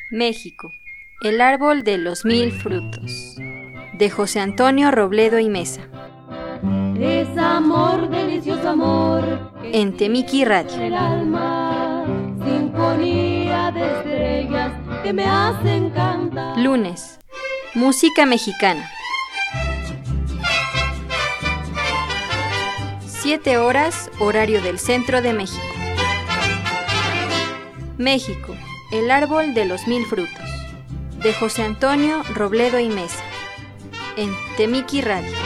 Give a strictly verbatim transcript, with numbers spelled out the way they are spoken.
México, el árbol de los mil frutos, de José Antonio Robledo y Mesa. Es amor, delicioso amor, en Temiki Radio. el alma, sinfonía de estrellas que me hacen cantar. Lunes, música mexicana. Siete horas, horario del centro de México. México, el árbol de los mil frutos, de José Antonio Robledo y Mesa, en Temiki Radio.